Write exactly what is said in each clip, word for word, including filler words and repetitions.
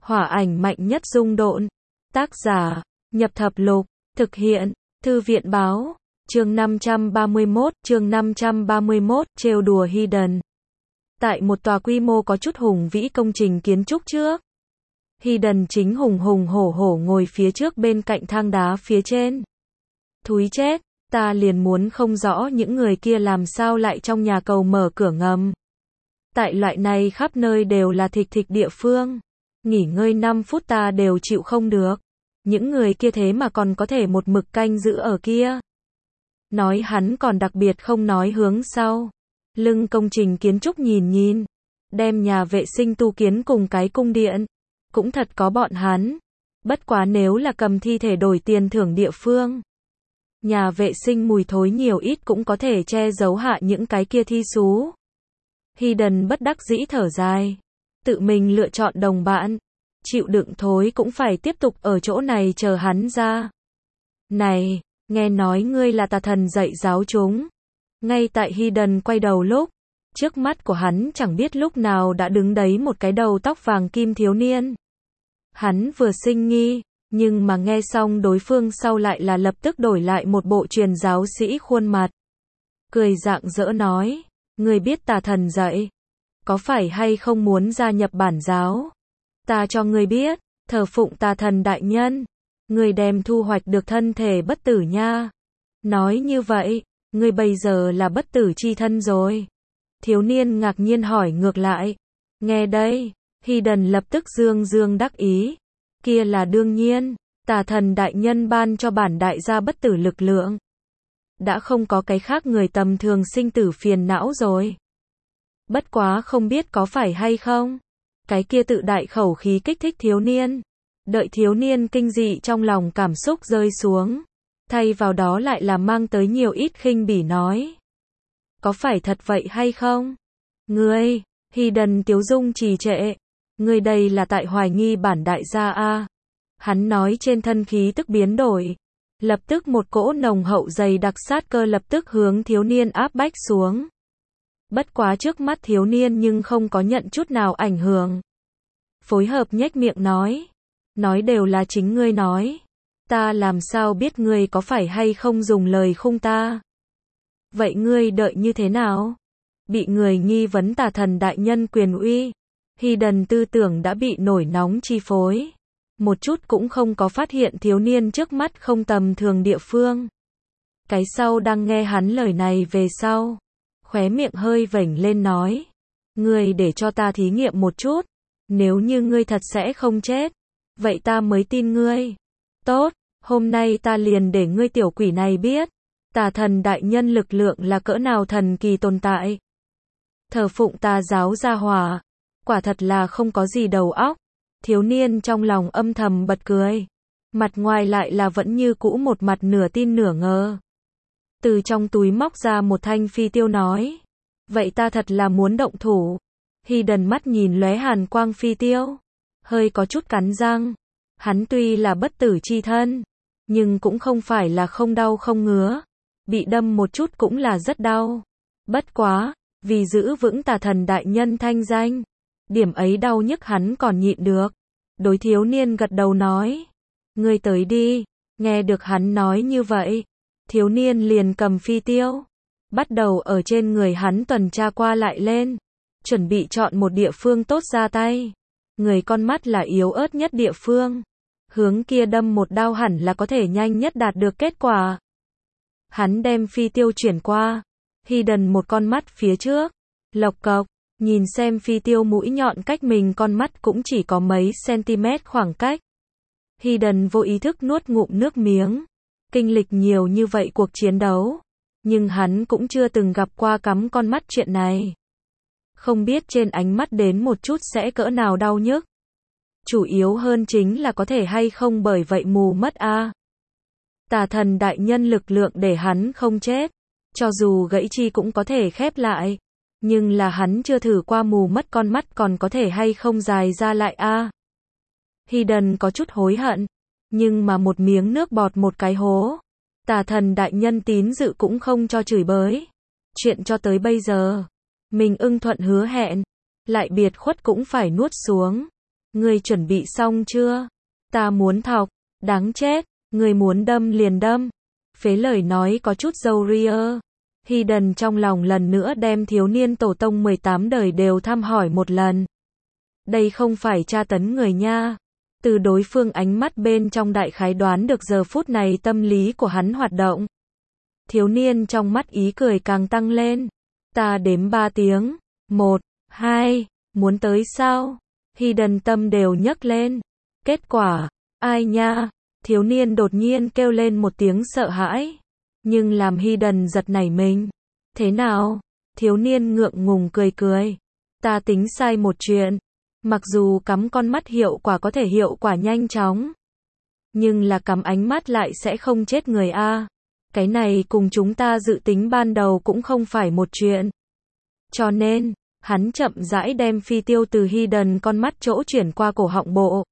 Hỏa ảnh mạnh nhất dung độn. Tác giả, Nhập Thập Lục. Thực hiện, Thư viện báo. Chương năm trăm ba mươi mốt, chương năm trăm ba mươi mốt, trêu đùa Hidden. Tại một tòa quy mô có chút hùng vĩ công trình kiến trúc trước. Hidden chính hùng hùng hổ hổ ngồi phía trước bên cạnh thang đá phía trên. Thúi chết, ta liền muốn không rõ những người kia làm sao lại trong nhà cầu mở cửa ngầm. Tại loại này khắp nơi đều là thịch thịch địa phương. Nghỉ ngơi năm phút ta đều chịu không được. Những người kia thế mà còn có thể một mực canh giữ ở kia. Nói hắn còn đặc biệt không nói hướng sau. Lưng công trình kiến trúc nhìn nhìn. Đem nhà vệ sinh tu kiến cùng cái cung điện. Cũng thật có bọn hắn. Bất quá nếu là cầm thi thể đổi tiền thưởng địa phương. Nhà vệ sinh mùi thối nhiều ít cũng có thể che giấu hạ những cái kia thi xú. Hidden bất đắc dĩ thở dài. Tự mình lựa chọn đồng bạn. Chịu đựng thối cũng phải tiếp tục ở chỗ này chờ hắn ra. Này, nghe nói ngươi là tà thần dạy giáo chúng. Ngay tại Hidden quay đầu lúc, trước mắt của hắn chẳng biết lúc nào đã đứng đấy một cái đầu tóc vàng kim thiếu niên. Hắn vừa sinh nghi, nhưng mà nghe xong đối phương sau lại là lập tức đổi lại một bộ truyền giáo sĩ khuôn mặt. Cười rạng rỡ nói, ngươi biết tà thần dạy, có phải hay không muốn gia nhập bản giáo? Ta cho ngươi biết, thờ phụng tà thần đại nhân, ngươi đem thu hoạch được thân thể bất tử nha. Nói như vậy, ngươi bây giờ là bất tử chi thân rồi. Thiếu niên ngạc nhiên hỏi ngược lại. Nghe đây, Hidden lập tức dương dương đắc ý. Kia là đương nhiên, tà thần đại nhân ban cho bản đại gia bất tử lực lượng. Đã không có cái khác người tầm thường sinh tử phiền não rồi. Bất quá không biết có phải hay không. Cái kia tự đại khẩu khí kích thích thiếu niên. Đợi thiếu niên kinh dị trong lòng cảm xúc rơi xuống. Thay vào đó lại là mang tới nhiều ít khinh bỉ nói. Có phải thật vậy hay không? Ngươi, Hidden tiếu dung trì trệ. Ngươi đây là tại hoài nghi bản đại gia a. Hắn nói trên thân khí tức biến đổi. Lập tức một cỗ nồng hậu dày đặc sát cơ lập tức hướng thiếu niên áp bách xuống. Bất quá trước mắt thiếu niên nhưng không có nhận chút nào ảnh hưởng. Phối hợp nhếch miệng nói. Nói đều là chính ngươi nói. Ta làm sao biết ngươi có phải hay không dùng lời khung ta. Vậy ngươi đợi như thế nào? Bị người nghi vấn tà thần đại nhân quyền uy. Hidden tư tưởng đã bị nổi nóng chi phối. Một chút cũng không có phát hiện thiếu niên trước mắt không tầm thường địa phương. Cái sau đang nghe hắn lời này về sau. Khóe miệng hơi vểnh lên nói. Ngươi để cho ta thí nghiệm một chút. Nếu như ngươi thật sẽ không chết. Vậy ta mới tin ngươi. Tốt, hôm nay ta liền để ngươi tiểu quỷ này biết. Tà thần đại nhân lực lượng là cỡ nào thần kỳ tồn tại. Thờ phụng tà giáo gia hỏa. Quả thật là không có gì đầu óc. Thiếu niên trong lòng âm thầm bật cười. Mặt ngoài lại là vẫn như cũ một mặt nửa tin nửa ngờ. Từ trong túi móc ra một thanh phi tiêu nói. Vậy ta thật là muốn động thủ. Hidden mắt nhìn lóe hàn quang phi tiêu. Hơi có chút cắn răng. Hắn tuy là bất tử chi thân. Nhưng cũng không phải là không đau không ngứa. Bị đâm một chút cũng là rất đau. Bất quá, vì giữ vững tà thần đại nhân thanh danh. Điểm ấy đau nhức hắn còn nhịn được. Đối thiếu niên gật đầu nói. Ngươi tới đi. Nghe được hắn nói như vậy. Thiếu niên liền cầm phi tiêu. Bắt đầu ở trên người hắn tuần tra qua lại lên. Chuẩn bị chọn một địa phương tốt ra tay. Người con mắt là yếu ớt nhất địa phương. Hướng kia đâm một đao hẳn là có thể nhanh nhất đạt được kết quả. Hắn đem phi tiêu chuyển qua. Hidden một con mắt phía trước. Lộc cộc. Nhìn xem phi tiêu mũi nhọn cách mình con mắt cũng chỉ có mấy cm khoảng cách. Hidden vô ý thức nuốt ngụm nước miếng. Kinh lịch nhiều như vậy cuộc chiến đấu. Nhưng hắn cũng chưa từng gặp qua cắm con mắt chuyện này. Không biết trên ánh mắt đến một chút sẽ cỡ nào đau nhức. Chủ yếu hơn chính là có thể hay không bởi vậy mù mất a. À. Tà thần đại nhân lực lượng để hắn không chết. Cho dù gãy chi cũng có thể khép lại. Nhưng là hắn chưa thử qua mù mất con mắt còn có thể hay không dài ra lại a. À. Hidden có chút hối hận. Nhưng mà một miếng nước bọt một cái hố. Tà thần đại nhân tín dự cũng không cho chửi bới. Chuyện cho tới bây giờ. Mình ưng thuận hứa hẹn. Lại biệt khuất cũng phải nuốt xuống. Ngươi chuẩn bị xong chưa? Ta muốn thọc, đáng chết, ngươi muốn đâm liền đâm. Phế lời nói có chút dâu ria. Hidden trong lòng lần nữa đem thiếu niên tổ tông mười tám đời đều thăm hỏi một lần. Đây không phải tra tấn người nha. Từ đối phương ánh mắt bên trong đại khái đoán được giờ phút này tâm lý của hắn hoạt động. Thiếu niên trong mắt ý cười càng tăng lên. Ta đếm ba tiếng. Một, hai, muốn tới sao? Hidden tâm đều nhấc lên. Kết quả, ai nha? Thiếu niên đột nhiên kêu lên một tiếng sợ hãi. Nhưng làm Hidden giật nảy mình. Thế nào? Thiếu niên ngượng ngùng cười cười. Ta tính sai một chuyện. Mặc dù cắm con mắt hiệu quả có thể hiệu quả nhanh chóng. Nhưng là cắm ánh mắt lại sẽ không chết người a. Cái này cùng chúng ta dự tính ban đầu cũng không phải một chuyện. Cho nên, hắn chậm rãi đem phi tiêu từ Hidden con mắt chỗ chuyển qua cổ họng bộ.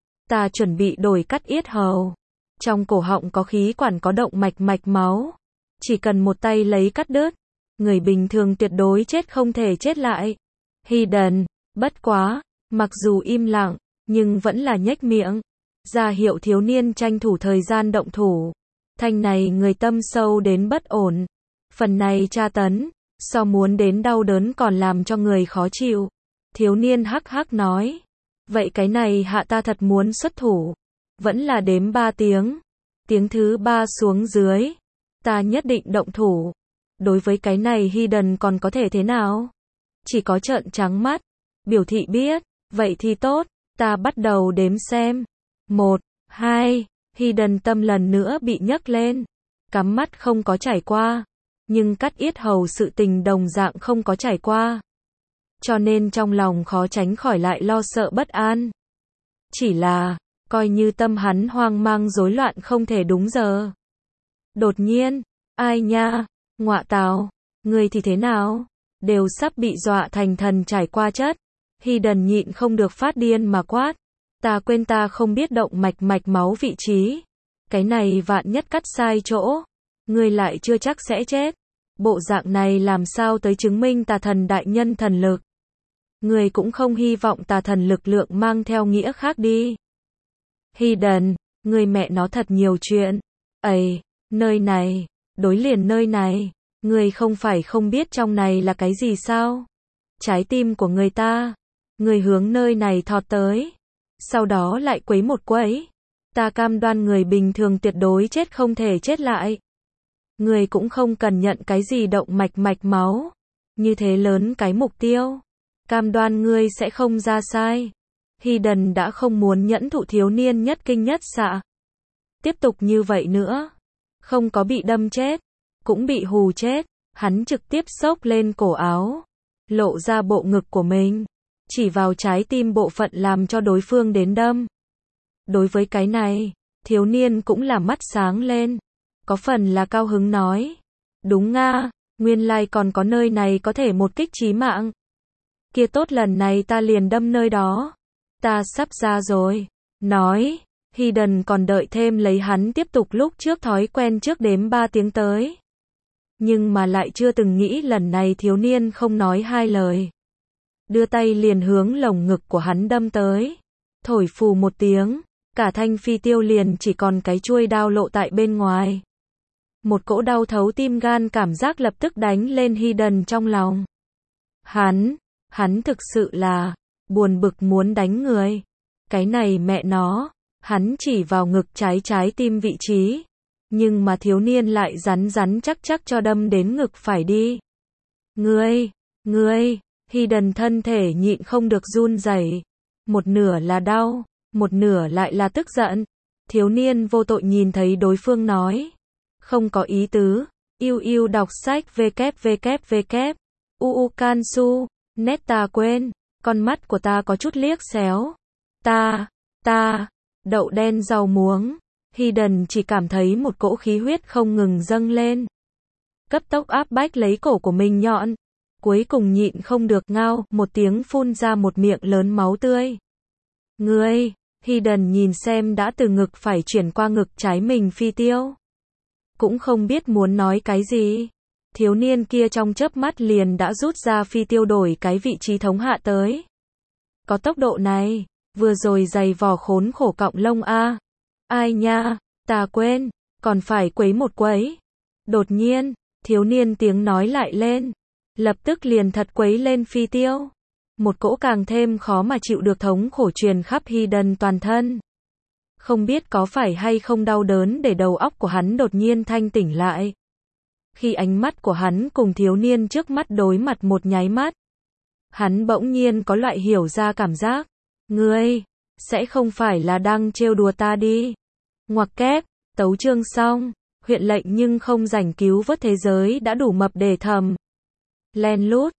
Ta chuẩn bị đổi cắt yết hầu. Trong cổ họng có khí quản có động mạch mạch máu. Chỉ cần một tay lấy cắt đứt. Người bình thường tuyệt đối chết không thể chết lại. Hidden, bất quá, mặc dù im lặng, nhưng vẫn là nhếch miệng. Ra hiệu thiếu niên tranh thủ thời gian động thủ. Thanh này người tâm sâu đến bất ổn. Phần này tra tấn, so muốn đến đau đớn còn làm cho người khó chịu. Thiếu niên hắc hắc nói. Vậy cái này hạ ta thật muốn xuất thủ. Vẫn là đếm ba tiếng. Tiếng thứ ba xuống dưới. Ta nhất định động thủ. Đối với cái này Hidden còn có thể thế nào? Chỉ có trợn trắng mắt. Biểu thị biết. Vậy thì tốt. Ta bắt đầu đếm xem. Một, hai. Hidden tâm lần nữa bị nhấc lên. Cắm mắt không có trải qua. Nhưng cắt yết hầu sự tình đồng dạng không có trải qua. Cho nên trong lòng khó tránh khỏi lại lo sợ bất an. Chỉ là, coi như tâm hắn hoang mang rối loạn không thể đúng giờ. Đột nhiên, ai nha, ngọa tào, người thì thế nào? Đều sắp bị dọa thành thần trải qua chất. Hidden nhịn không được phát điên mà quát. Ta quên ta không biết động mạch mạch máu vị trí. Cái này vạn nhất cắt sai chỗ. Ngươi lại chưa chắc sẽ chết. Bộ dạng này làm sao tới chứng minh tà thần đại nhân thần lực. Người cũng không hy vọng tà thần lực lượng mang theo nghĩa khác đi. Hidden, người mẹ nó thật nhiều chuyện. Ây, nơi này, đối liền nơi này. Người không phải không biết trong này là cái gì sao? Trái tim của người ta. Người hướng nơi này thọt tới. Sau đó lại quấy một quấy. Ta cam đoan người bình thường tuyệt đối chết không thể chết lại. Người cũng không cần nhận cái gì động mạch mạch máu. Như thế lớn cái mục tiêu. Cam đoan ngươi sẽ không ra sai. Hidden đã không muốn nhẫn thụ thiếu niên nhất kinh nhất xạ. Tiếp tục như vậy nữa. Không có bị đâm chết. Cũng bị hù chết. Hắn trực tiếp xốc lên cổ áo. Lộ ra bộ ngực của mình. Chỉ vào trái tim bộ phận làm cho đối phương đến đâm. Đối với cái này, thiếu niên cũng là mắt sáng lên. Có phần là cao hứng nói. Đúng nga, nguyên lai còn có nơi này có thể một kích chí mạng. Kia tốt lần này ta liền đâm nơi đó. Ta sắp ra rồi. Nói, Hidden còn đợi thêm lấy hắn tiếp tục lúc trước thói quen trước đếm ba tiếng tới. Nhưng mà lại chưa từng nghĩ lần này thiếu niên không nói hai lời. Đưa tay liền hướng lồng ngực của hắn đâm tới. Thổi phù một tiếng, cả thanh phi tiêu liền chỉ còn cái chuôi đao lộ tại bên ngoài. Một cỗ đau thấu tim gan cảm giác lập tức đánh lên Hidden trong lòng. Hắn, hắn thực sự là buồn bực muốn đánh người. Cái này mẹ nó, hắn chỉ vào ngực trái trái tim vị trí. Nhưng mà thiếu niên lại rắn rắn chắc chắc cho đâm đến ngực phải đi. Ngươi, ngươi, Hidden thân thể nhịn không được run rẩy. Một nửa là đau, một nửa lại là tức giận. Thiếu niên vô tội nhìn thấy đối phương nói. Không có ý tứ, yêu yêu đọc sách www. uu Kansu, nét ta quên, con mắt của ta có chút liếc xéo. Ta, ta, đậu đen rau muống. Hidden chỉ cảm thấy một cỗ khí huyết không ngừng dâng lên. Cấp tốc áp bách lấy cổ của mình nhọn. Cuối cùng nhịn không được ngao, một tiếng phun ra một miệng lớn máu tươi. Ngươi, Hidden nhìn xem đã từ ngực phải chuyển qua ngực trái mình phi tiêu. Cũng không biết muốn nói cái gì. Thiếu niên kia trong chớp mắt liền đã rút ra phi tiêu đổi cái vị trí thống hạ tới. Có tốc độ này, Vừa rồi giày vò khốn khổ cọng lông a. Ai nha, ta quên, còn phải quấy một quấy. Đột nhiên, thiếu niên tiếng nói lại lên. Lập tức liền thật quấy lên phi tiêu. Một cỗ càng thêm khó mà chịu được thống khổ truyền khắp Hidden toàn thân. Không biết có phải hay không đau đớn để đầu óc của hắn đột nhiên thanh tỉnh lại. Khi ánh mắt của hắn cùng thiếu niên trước mắt đối mặt một nháy mắt. Hắn bỗng nhiên có loại hiểu ra cảm giác. Ngươi, sẽ không phải là đang trêu đùa ta đi. Ngoặc kép, tấu chương xong, huyện lệnh nhưng không rảnh cứu vớt thế giới đã đủ mập để thầm. Len lút,